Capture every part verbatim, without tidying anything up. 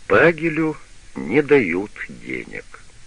Пагелю не дают денег.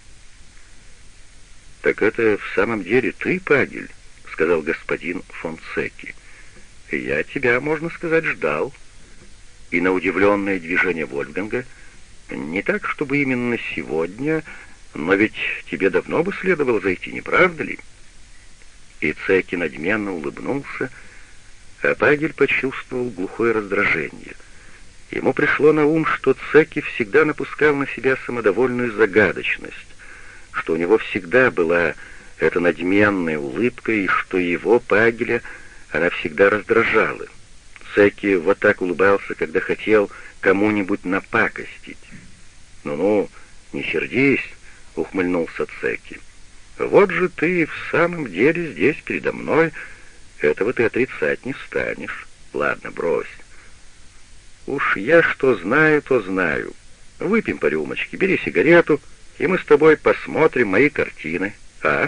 «Так это в самом деле ты, Пагель?» — сказал господин фон Цекки. «Я тебя, можно сказать, ждал». И на удивленное движение Вольфганга: «Не так, чтобы именно сегодня, но ведь тебе давно бы следовало зайти, не правда ли?» И Цекки надменно улыбнулся, а Пагель почувствовал глухое раздражение. Ему пришло на ум, что Цекки всегда напускал на себя самодовольную загадочность, что у него всегда была эта надменная улыбка, и что его, Пагеля, она всегда раздражала. Цекки вот так улыбался, когда хотел кому-нибудь напакостить. «Ну-ну, не сердись», — ухмыльнулся Цекки. «Вот же ты в самом деле здесь передо мной, этого ты отрицать не станешь. Ладно, брось. Уж я что знаю, то знаю. Выпьем по рюмочке, бери сигарету, и мы с тобой посмотрим мои картины, а?»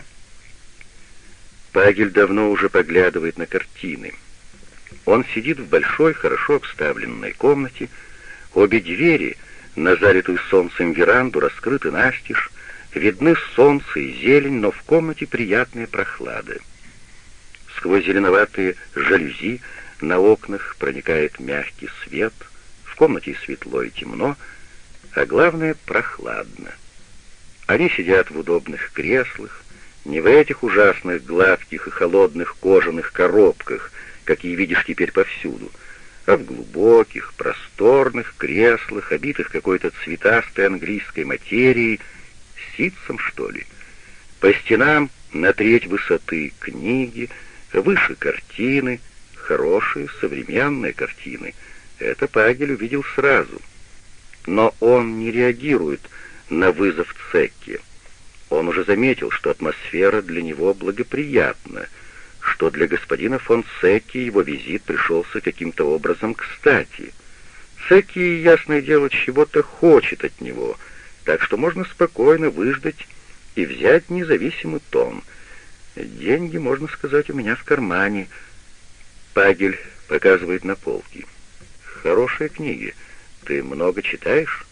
Пагель давно уже поглядывает на картины. Он сидит в большой, хорошо обставленной комнате. Обе двери на залитую солнцем веранду раскрыты настежь, видны солнце и зелень, но в комнате приятная прохлада. Сквозь зеленоватые жалюзи на окнах проникает мягкий свет, в комнате светло и темно, а главное — прохладно. Они сидят в удобных креслах, не в этих ужасных гладких и холодных кожаных коробках, какие видишь теперь повсюду, а в глубоких, просторных креслах, обитых какой-то цветастой английской материей, ситцем, что ли. По стенам на треть высоты книги, выше картины, хорошие, современные картины. Это Пагель увидел сразу. Но он не реагирует на вызов Цекки. Он уже заметил, что атмосфера для него благоприятна, что для господина фон Цекки его визит пришелся каким-то образом кстати. Цекки, ясное дело, чего-то хочет от него, так что можно спокойно выждать и взять независимый тон. Деньги, можно сказать, у меня в кармане. Пагель показывает на полки. Хорошие книги. Ты много читаешь?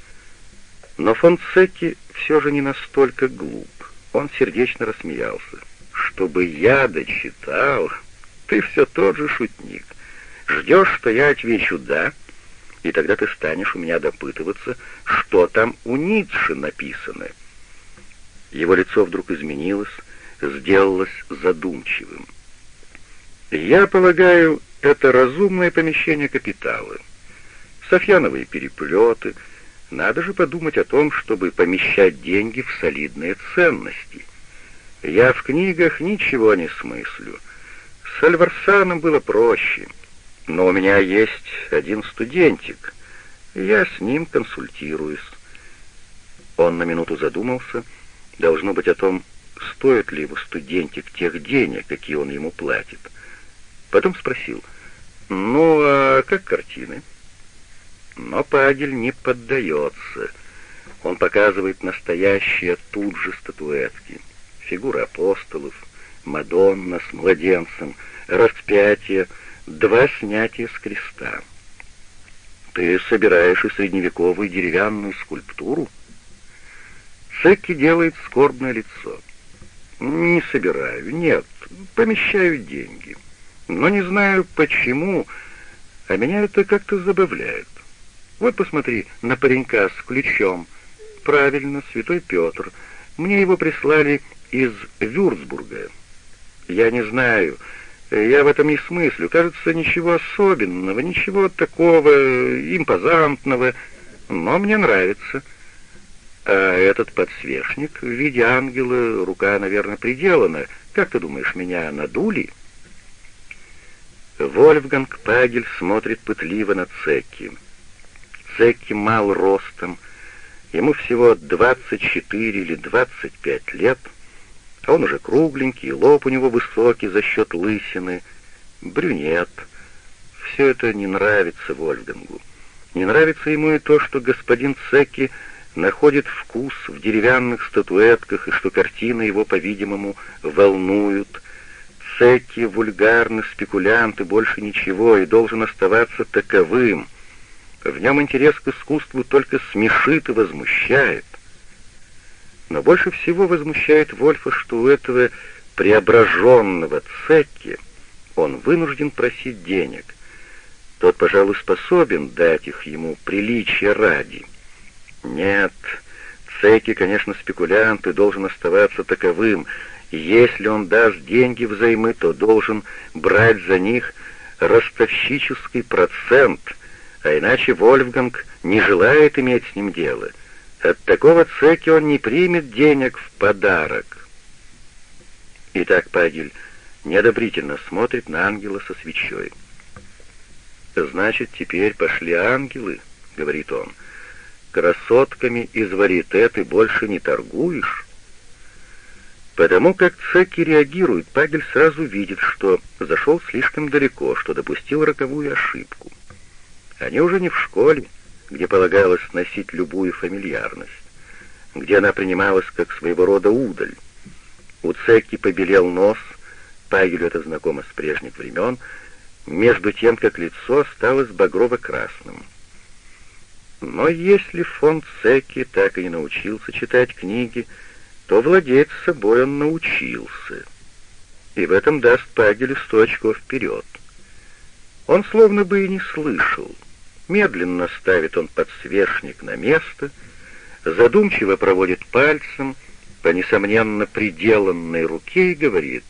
Но фон Цекки все же не настолько глуп. Он сердечно рассмеялся. «Чтобы я дочитал? Ты все тот же шутник. Ждешь, что я отвечу «да», и тогда ты станешь у меня допытываться, что там у Ницше написано». Его лицо вдруг изменилось, сделалось задумчивым. «Я полагаю, это разумное помещение капитала. Софьяновые переплеты. Надо же подумать о том, чтобы помещать деньги в солидные ценности. Я в книгах ничего не смыслю. С Альварсаном было проще. Но у меня есть один студентик. Я с ним консультируюсь». Он на минуту задумался, должно быть, о том, стоит ли его студентик тех денег, какие он ему платит. Потом спросил: «Ну, а как картины?» Но Пагель не поддается. Он показывает настоящие тут же статуэтки. Фигуры апостолов, Мадонна с младенцем, распятие, два снятия с креста. «Ты собираешь и средневековую деревянную скульптуру?» Цекки делает скорбное лицо. «Не собираю, нет, помещаю деньги. Но не знаю почему, а меня это как-то забавляет. Вот посмотри на паренька с ключом. Правильно, святой Петр. Мне его прислали из Вюрцбурга. Я не знаю, я в этом не смыслю. Кажется, ничего особенного, ничего такого импозантного, но мне нравится. А этот подсвечник в виде ангела, рука, наверное, приделана. Как ты думаешь, меня надули?» Вольфганг Пагель смотрит пытливо на Цекки. Цекки мал ростом, ему всего двадцать четыре или двадцать пять лет, а он уже кругленький, лоб у него высокий за счет лысины, брюнет. Все это не нравится Вольфгангу. Не нравится ему и то, что господин Цекки находит вкус в деревянных статуэтках, и что картины его, по-видимому, волнуют. Цекки — вульгарный спекулянт и больше ничего, и должен оставаться таковым. В нем интерес к искусству только смешит и возмущает. Но больше всего возмущает Вольфа, что у этого преображенного Цекки он вынужден просить денег. Тот, пожалуй, способен дать их ему приличия ради. Нет, Цекки, конечно, спекулянт и должен оставаться таковым. Если он даст деньги взаймы, то должен брать за них ростовщический процент, а иначе Вольфганг не желает иметь с ним дело. От такого Цекки он не примет денег в подарок. Итак, Пагель неодобрительно смотрит на ангела со свечой. «Значит, теперь пошли ангелы», — говорит он. «Красотками из варьете ты больше не торгуешь?» Потому как Цекки реагирует, Пагель сразу видит, что зашел слишком далеко, что допустил роковую ошибку. Они уже не в школе, где полагалось носить любую фамильярность, где она принималась как своего рода удаль. У Цекки побелел нос, Пагелю это знакомо с прежних времен, между тем, как лицо осталось багрово-красным. Но если фон Цекки так и не научился читать книги, то владеть собой он научился, и в этом даст Пагелю сто очков вперед. Он словно бы и не слышал. Медленно ставит он подсвечник на место, задумчиво проводит пальцем по несомненно приделанной руке и говорит: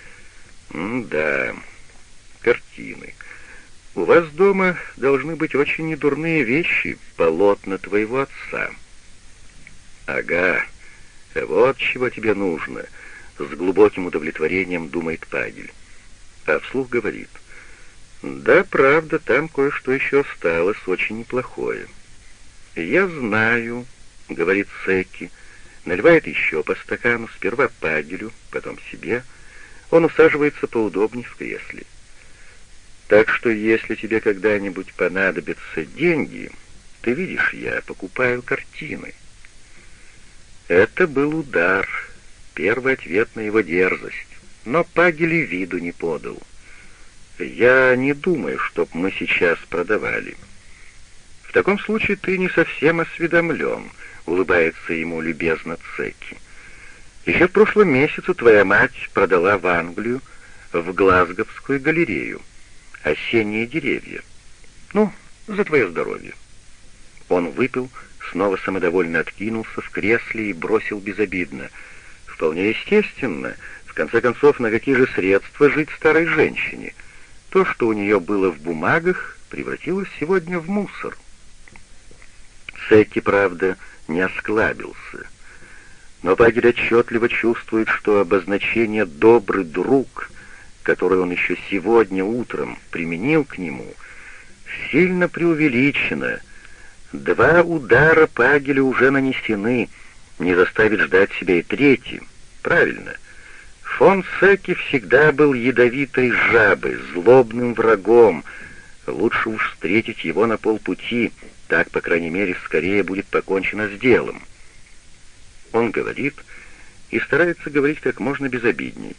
«Да, картины. У вас дома должны быть очень недурные вещи, полотна твоего отца». «Ага, вот чего тебе нужно», — с глубоким удовлетворением думает Пагель. А вслух говорит: «Да, правда, там кое-что еще осталось, очень неплохое». «Я знаю», — говорит Цекки, наливает еще по стакану, сперва Пагелю, потом себе. Он усаживается поудобнее в кресле. «Так что, если тебе когда-нибудь понадобятся деньги, ты видишь, я покупаю картины». Это был удар, первый ответ на его дерзость, но Пагель и виду не подал. «Я не думаю, чтоб мы сейчас продавали». «В таком случае ты не совсем осведомлен», — улыбается ему любезно Цекки. «Еще в прошлом месяце твоя мать продала в Англию, в Глазговскую галерею, «Осенние деревья». Ну, за твое здоровье». Он выпил, снова самодовольно откинулся в кресле и бросил безобидно: «Вполне естественно. В конце концов, на какие же средства жить старой женщине? То, что у нее было в бумагах, превратилось сегодня в мусор». Цекки, правда, не осклабился. Но Пагель отчетливо чувствует, что обозначение «добрый друг», которое он еще сегодня утром применил к нему, сильно преувеличено. Два удара Пагеля уже нанесены, не заставит ждать себя и третий. Правильно. Фон Цекки всегда был ядовитой жабой, злобным врагом. Лучше уж встретить его на полпути, так, по крайней мере, скорее будет покончено с делом. Он говорит и старается говорить как можно безобидней.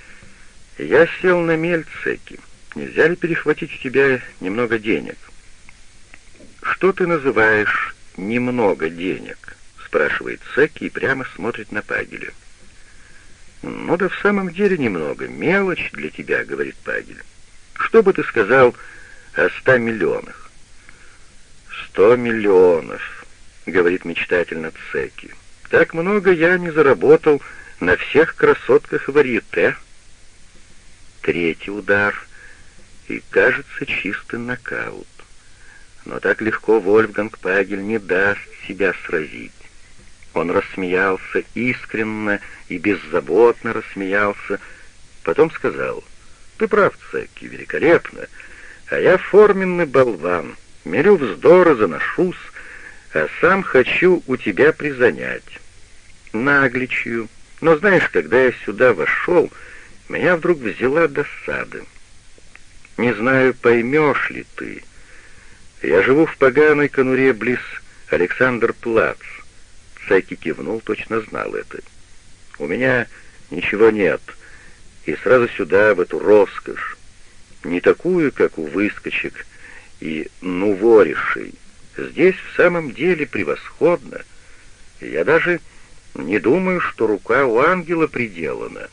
«Я сел на мель, Цекки. Нельзя ли перехватить у тебя немного денег?» «Что ты называешь «немного денег»?» — спрашивает Цекки и прямо смотрит на Пагеля. «Ну да в самом деле немного. Мелочь для тебя», — говорит Пагель. «Что бы ты сказал о ста миллионах?» «Сто миллионов», — говорит мечтательно Цекки. «Так много я не заработал на всех красотках варьете». Третий удар, и, кажется, чистый нокаут. Но так легко Вольфганг Пагель не даст себя сразить. Он рассмеялся искренне и беззаботно рассмеялся, потом сказал: «Ты прав, Цекки, великолепно, а я форменный болван, мелю вздоры, заношусь, а сам хочу у тебя призанять. Нагличью, но знаешь, когда я сюда вошел, меня вдруг взяла досада. Не знаю, поймешь ли ты. Я живу в поганой конуре близ Александр-Плац». Цекки кивнул, точно знал это. «У меня ничего нет, и сразу сюда, в эту роскошь, не такую, как у выскочек и нуворишей, Здесь в самом деле превосходно. Я даже не думаю, что рука у ангела приделана».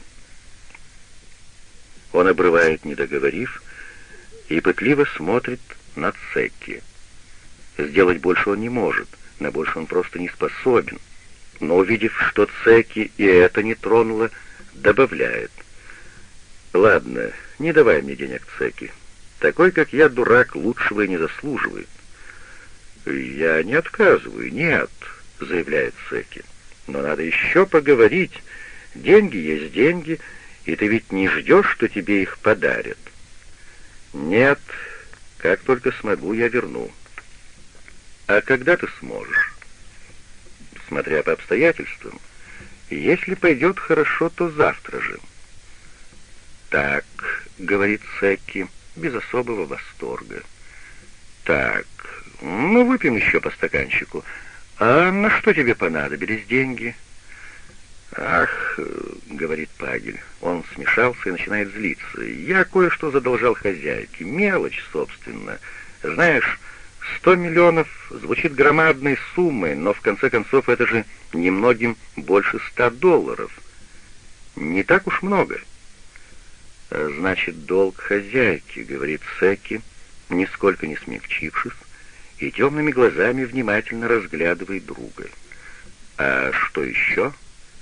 Он обрывает, не договорив, и пытливо смотрит на Цекки. Сделать больше он не может, на больше он просто не способен. Но, увидев, что Цекки и это не тронуло, добавляет: «Ладно, не давай мне денег, Цекки. Такой, как я, дурак, лучшего и не заслуживает». «Я не отказываю, нет», — заявляет Цекки. «Но надо еще поговорить. Деньги есть деньги, и ты ведь не ждешь, что тебе их подарят». «Нет, как только смогу, я верну». «А когда ты сможешь?» «Смотря по обстоятельствам. Если пойдет хорошо, то завтра же». «Так», — говорит Цекки, без особого восторга. «Так, ну выпьем еще по стаканчику. А на что тебе понадобились деньги?» «Ах», — говорит Пагель, он смешался и начинает злиться. «Я кое-что задолжал хозяйке. Мелочь, собственно. Знаешь, сто миллионов звучит громадной суммой, но в конце концов это же немногим больше ста долларов. Не так уж много». «Значит, долг хозяйки», — говорит Цекки, нисколько не смягчившись, и темными глазами внимательно разглядывает друга. «А что еще?»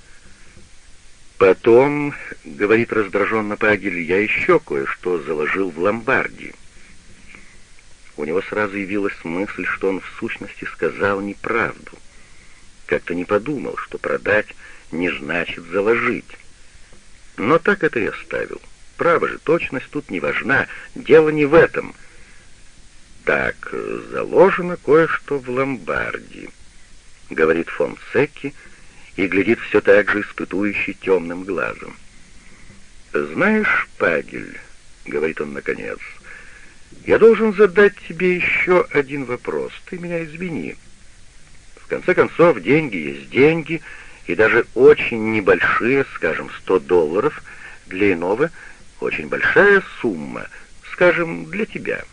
«Потом, — говорит раздраженно Пагель, — я еще кое-что заложил в ломбарде». У него сразу явилась мысль, что он в сущности сказал неправду. Как-то не подумал, что продать не значит заложить. Но так это и оставил. Право же, точность тут не важна, дело не в этом. «Так, заложено кое-что в ломбарде», — говорит фон Цекки, и глядит все так же испытующе темным глазом. «Знаешь, Пагель, — говорит он наконец, — я должен задать тебе еще один вопрос. Ты меня извини. В конце концов, деньги есть деньги, и даже очень небольшие, скажем, сто долларов, для иного очень большая сумма, скажем, для тебя».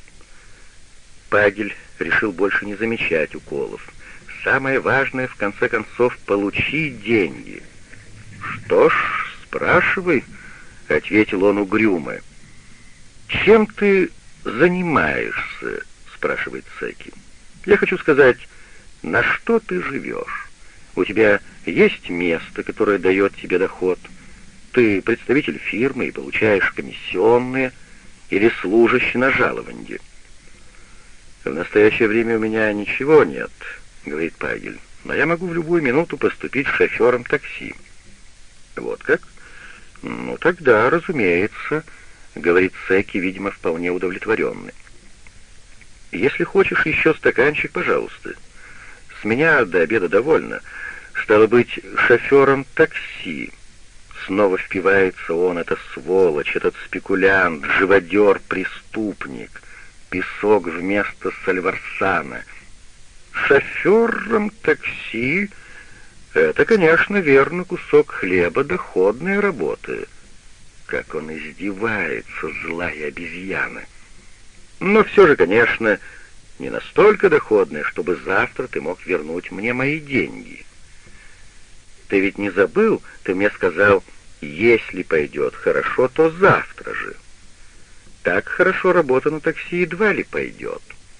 Пагель решил больше не замечать уколов. Самое важное, в конце концов, получить деньги. «Что ж, спрашивай», — ответил он угрюмо. «Чем ты занимаешься?» — спрашивает Цекки. «Я хочу сказать, на что ты живешь? У тебя есть место, которое дает тебе доход? Ты представитель фирмы и получаешь комиссионные или служащий на жалованье?» «В настоящее время у меня ничего нет», — говорит Пагель, — «но я могу в любую минуту поступить шофером такси». «Вот как? Ну тогда, разумеется», — говорит Цекки, видимо, вполне удовлетворенный. «Если хочешь еще стаканчик, пожалуйста. С меня до обеда довольно. Стало быть, шофером такси». Снова впивается он, это сволочь, этот спекулянт, живодер, преступник, песок вместо Сальварсана. «Шофером такси — это, конечно, верно, кусок хлеба, доходная работа». Как он издевается, злая обезьяна. «Но все же, конечно, не настолько доходная, чтобы завтра ты мог вернуть мне мои деньги. Ты ведь не забыл, ты мне сказал, если пойдет хорошо, то завтра же. Так хорошо работа на такси едва ли пойдет».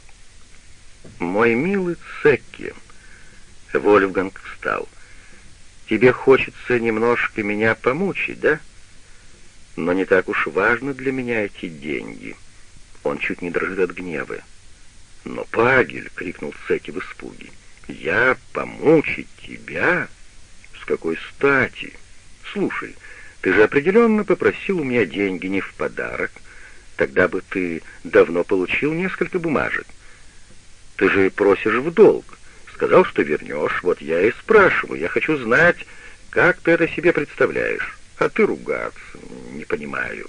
«Мой милый Цекки», — Вольфганг встал, — «тебе хочется немножко меня помучить, да? Но не так уж важно для меня эти деньги». Он чуть не дрожит от гнева. «Но, Пагель!» — крикнул Цекки в испуге. «Я помучить тебя? С какой стати? Слушай, ты же определенно попросил у меня деньги не в подарок. Тогда бы ты давно получил несколько бумажек. Ты же просишь в долг. Сказал, что вернешь. Вот я и спрашиваю. Я хочу знать, как ты это себе представляешь. А ты ругаться не понимаю».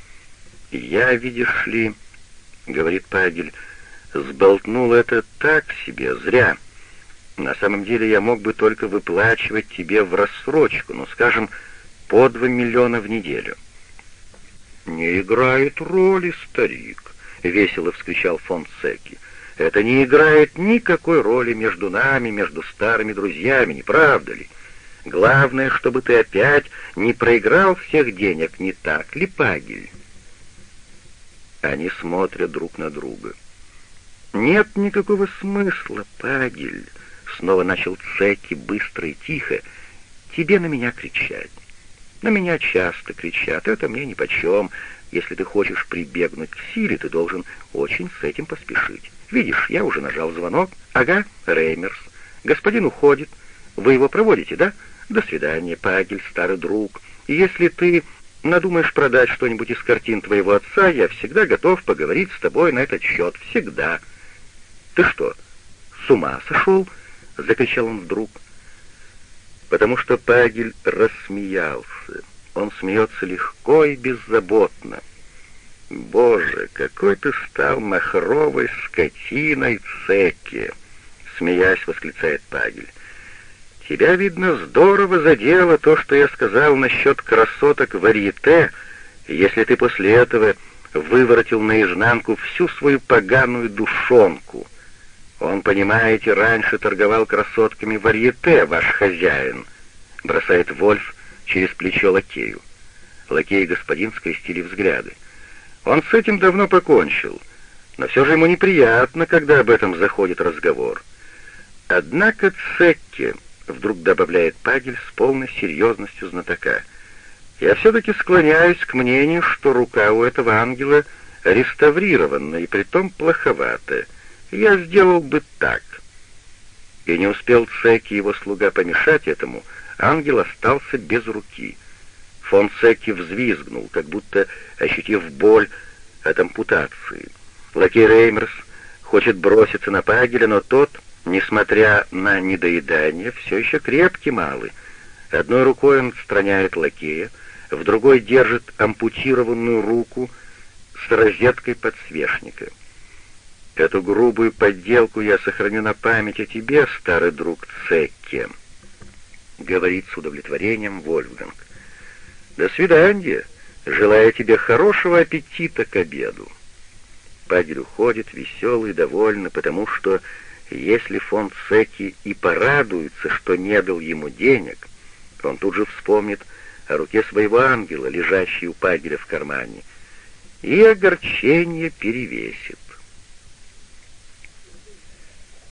«Я, видишь ли, — говорит Пагель, — сболтнул это так себе, зря. На самом деле я мог бы только выплачивать тебе в рассрочку, ну, скажем, по два миллиона в неделю». «Не играет роли, старик», — весело вскричал фон Цекки. Это не играет никакой роли между нами, между старыми друзьями, не правда ли? Главное, чтобы ты опять не проиграл всех денег, не так ли, Пагель?» Они смотрят друг на друга. «Нет никакого смысла, Пагель», — снова начал Цекки быстро и тихо, — «тебе на меня кричать. На меня часто кричат, это мне нипочем. Если ты хочешь прибегнуть к силе, ты должен очень с этим поспешить. Видишь, я уже нажал звонок. Ага, Реймерс. Господин уходит. Вы его проводите, да? До свидания, Пагель, старый друг. И если ты надумаешь продать что-нибудь из картин твоего отца, я всегда готов поговорить с тобой на этот счет. Всегда». «Ты что, с ума сошел?» — закричал он вдруг. Потому что Пагель рассмеялся. Он смеется легко и беззаботно. «Боже, какой ты стал махровой скотиной, Цекки!» — смеясь, восклицает Пагель. «Тебя, видно, здорово задело то, что я сказал насчет красоток варьете, если ты после этого выворотил наизнанку всю свою поганую душонку. Он, понимаете, раньше торговал красотками варьете, ваш хозяин», — бросает Вольф через плечо лакею. Лакей и господин скрестили взгляды. «Он с этим давно покончил, но все же ему неприятно, когда об этом заходит разговор. Однако Цекки, — вдруг добавляет Пагель с полной серьезностью знатока, — я все-таки склоняюсь к мнению, что рука у этого ангела реставрирована и притом плоховата. Я сделал бы так». И не успел Цекки и его слуга помешать этому, ангел остался без руки. Фон Цекки взвизгнул, как будто ощутив боль от ампутации. Лакей Реймерс хочет броситься на Пагеля, но тот, несмотря на недоедание, все еще крепкий малый. Одной рукой он отстраняет лакея, в другой держит ампутированную руку с розеткой подсвечника. «Эту грубую подделку я сохраню на память о тебе, старый друг Цекки», — говорит с удовлетворением Вольфганг. «До свидания. Желаю тебе хорошего аппетита к обеду». Пагель уходит веселый, довольный, потому что если фон Цекки и порадуется, что не дал ему денег, он тут же вспомнит о руке своего ангела, лежащей у Пагеля в кармане, и огорчение перевесит.